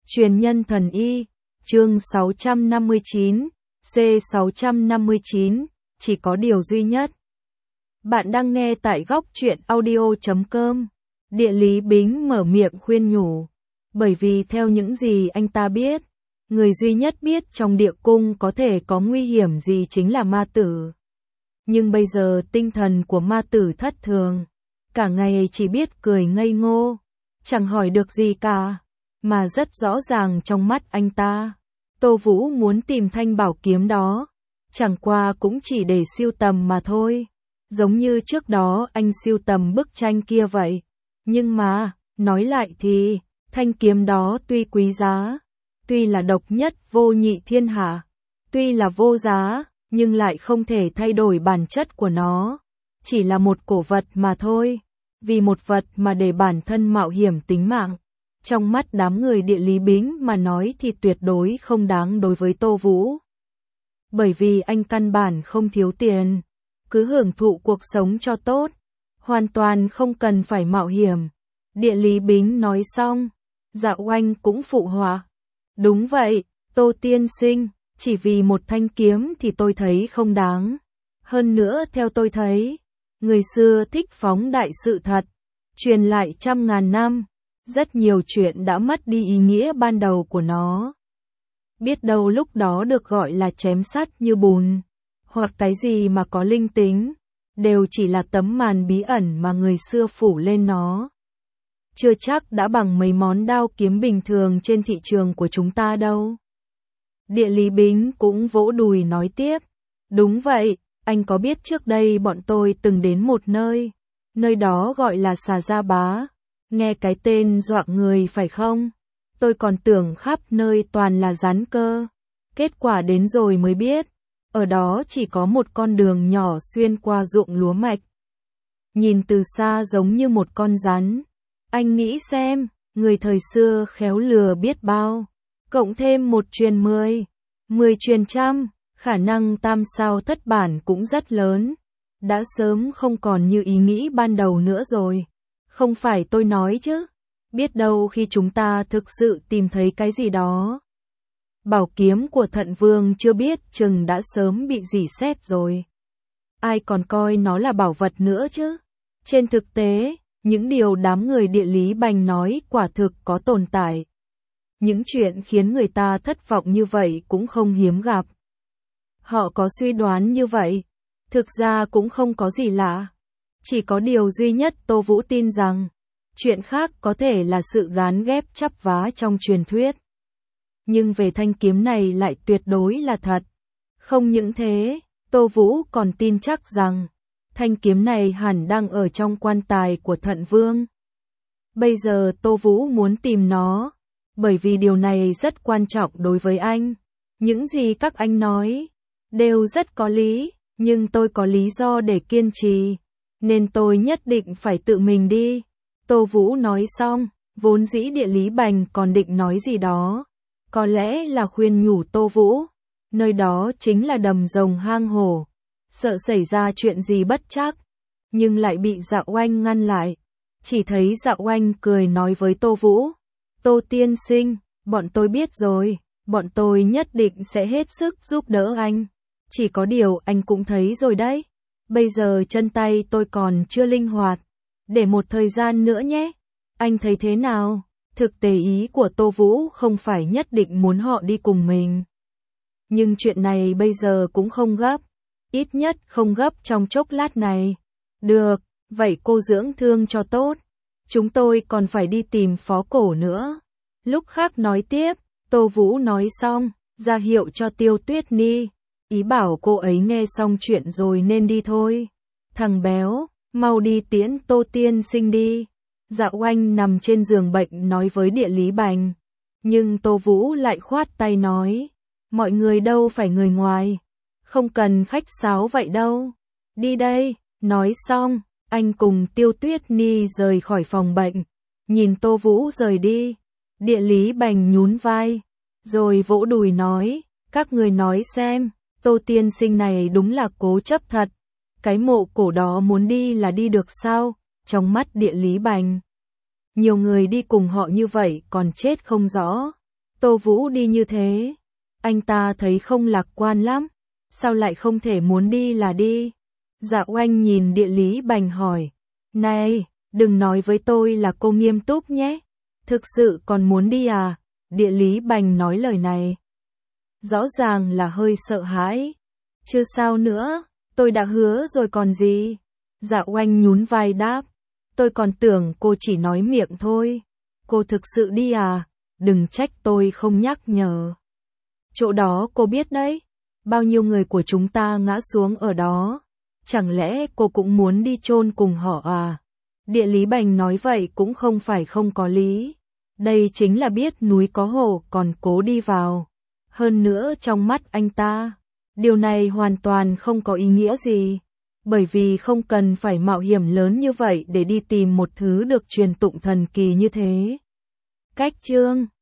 Truyền nhân thần y, chương 659, C659, chỉ có điều duy nhất. Bạn đang nghe tại góc truyện audio.com. Địa lý Bính mở miệng khuyên nhủ. Bởi vì theo những gì anh ta biết, người duy nhất biết trong địa cung có thể có nguy hiểm gì chính là ma tử. Nhưng bây giờ tinh thần của ma tử thất thường. Cả ngày chỉ biết cười ngây ngô, chẳng hỏi được gì cả. Mà rất rõ ràng trong mắt anh ta, Tô Vũ muốn tìm thanh bảo kiếm đó, chẳng qua cũng chỉ để siêu tầm mà thôi. Giống như trước đó anh siêu tầm bức tranh kia vậy. Nhưng mà, nói lại thì, thanh kiếm đó tuy quý giá, tuy là độc nhất vô nhị thiên hạ, tuy là vô giá, nhưng lại không thể thay đổi bản chất của nó. Chỉ là một cổ vật mà thôi. Vì một vật mà để bản thân mạo hiểm tính mạng. Trong mắt đám người địa lý Bính mà nói thì tuyệt đối không đáng đối với Tô Vũ. Bởi vì anh căn bản không thiếu tiền, cứ hưởng thụ cuộc sống cho tốt, hoàn toàn không cần phải mạo hiểm. Địa lý Bính nói xong, Dạ Oanh cũng phụ họa. Đúng vậy, Tô tiên sinh, chỉ vì một thanh kiếm thì tôi thấy không đáng. Hơn nữa theo tôi thấy, người xưa thích phóng đại sự thật, truyền lại trăm ngàn năm. Rất nhiều chuyện đã mất đi ý nghĩa ban đầu của nó. Biết đâu lúc đó được gọi là chém sắt như bùn, hoặc cái gì mà có linh tính, đều chỉ là tấm màn bí ẩn mà người xưa phủ lên nó. Chưa chắc đã bằng mấy món đao kiếm bình thường trên thị trường của chúng ta đâu. Địa lý Bính cũng vỗ đùi nói tiếp. Đúng vậy, anh có biết trước đây bọn tôi từng đến một nơi, nơi đó gọi là Xà Gia Bá. Nghe cái tên dọa người phải không? Tôi còn tưởng khắp nơi toàn là rắn cơ. Kết quả đến rồi mới biết, ở đó chỉ có một con đường nhỏ xuyên qua ruộng lúa mạch. Nhìn từ xa giống như một con rắn. Anh nghĩ xem, người thời xưa khéo lừa biết bao. Cộng thêm một truyền 10, 10 truyền trăm, khả năng tam sao thất bản cũng rất lớn. Đã sớm không còn như ý nghĩ ban đầu nữa rồi. Không phải tôi nói chứ, biết đâu khi chúng ta thực sự tìm thấy cái gì đó. Bảo kiếm của Thận Vương chưa biết chừng đã sớm bị rỉ sét rồi. Ai còn coi nó là bảo vật nữa chứ? Trên thực tế, những điều đám người địa lý Bành nói quả thực có tồn tại. Những chuyện khiến người ta thất vọng như vậy cũng không hiếm gặp. Họ có suy đoán như vậy, thực ra cũng không có gì lạ. Chỉ có điều duy nhất Tô Vũ tin rằng, chuyện khác có thể là sự gán ghép chắp vá trong truyền thuyết. Nhưng về thanh kiếm này lại tuyệt đối là thật. Không những thế, Tô Vũ còn tin chắc rằng, thanh kiếm này hẳn đang ở trong quan tài của Thận Vương. Bây giờ Tô Vũ muốn tìm nó, bởi vì điều này rất quan trọng đối với anh. Những gì các anh nói, đều rất có lý, nhưng tôi có lý do để kiên trì. Nên tôi nhất định phải tự mình đi. Tô Vũ nói xong, vốn dĩ địa lý Bành còn định nói gì đó. Có lẽ là khuyên nhủ Tô Vũ. Nơi đó chính là đầm rồng hang hổ. Sợ xảy ra chuyện gì bất trắc. Nhưng lại bị Dạ Oanh ngăn lại. Chỉ thấy Dạ Oanh cười nói với Tô Vũ. Tô tiên sinh, bọn tôi biết rồi. Bọn tôi nhất định sẽ hết sức giúp đỡ anh. Chỉ có điều anh cũng thấy rồi đấy. Bây giờ chân tay tôi còn chưa linh hoạt. Để một thời gian nữa nhé. Anh thấy thế nào? Thực tế ý của Tô Vũ không phải nhất định muốn họ đi cùng mình. Nhưng chuyện này bây giờ cũng không gấp. Ít nhất không gấp trong chốc lát này. Được, vậy cô dưỡng thương cho tốt. Chúng tôi còn phải đi tìm Phó Cổ nữa. Lúc khác nói tiếp, Tô Vũ nói xong, ra hiệu cho Tiêu Tuyết Ni. Ý bảo cô ấy nghe xong chuyện rồi nên đi thôi. Thằng béo, mau đi tiễn Tô tiên sinh đi. Dạ Oanh nằm trên giường bệnh nói với địa lý Bành. Nhưng Tô Vũ lại khoát tay nói. Mọi người đâu phải người ngoài. Không cần khách sáo vậy đâu. Đi đây, nói xong, anh cùng Tiêu Tuyết Ni rời khỏi phòng bệnh. Nhìn Tô Vũ rời đi. Địa lý Bành nhún vai. Rồi vỗ đùi nói. Các người nói xem. Tô tiên sinh này đúng là cố chấp thật. Cái mộ cổ đó muốn đi là đi được sao? Trong mắt địa lý Bành. Nhiều người đi cùng họ như vậy còn chết không rõ. Tô Vũ đi như thế, anh ta thấy không lạc quan lắm, sao lại không thể muốn đi là đi? Dạ Oanh nhìn Địa Lý Bành hỏi, này, đừng nói với tôi là cô nghiêm túc nhé, thực sự còn muốn đi à? Địa Lý Bành nói lời này, rõ ràng là hơi sợ hãi. Chưa sao nữa, tôi đã hứa rồi còn gì? Dạ Oanh nhún vai đáp, tôi còn tưởng cô chỉ nói miệng thôi. Cô thực sự đi à? Đừng trách tôi không nhắc nhở. Chỗ đó cô biết đấy, bao nhiêu người của chúng ta ngã xuống ở đó. Chẳng lẽ cô cũng muốn đi chôn cùng họ à? Địa Lý Bành nói vậy cũng không phải không có lý. Đây chính là biết núi có hổ còn cố đi vào. Hơn nữa trong mắt anh ta, điều này hoàn toàn không có ý nghĩa gì. Bởi vì không cần phải mạo hiểm lớn như vậy để đi tìm một thứ được truyền tụng thần kỳ như thế. Cách chương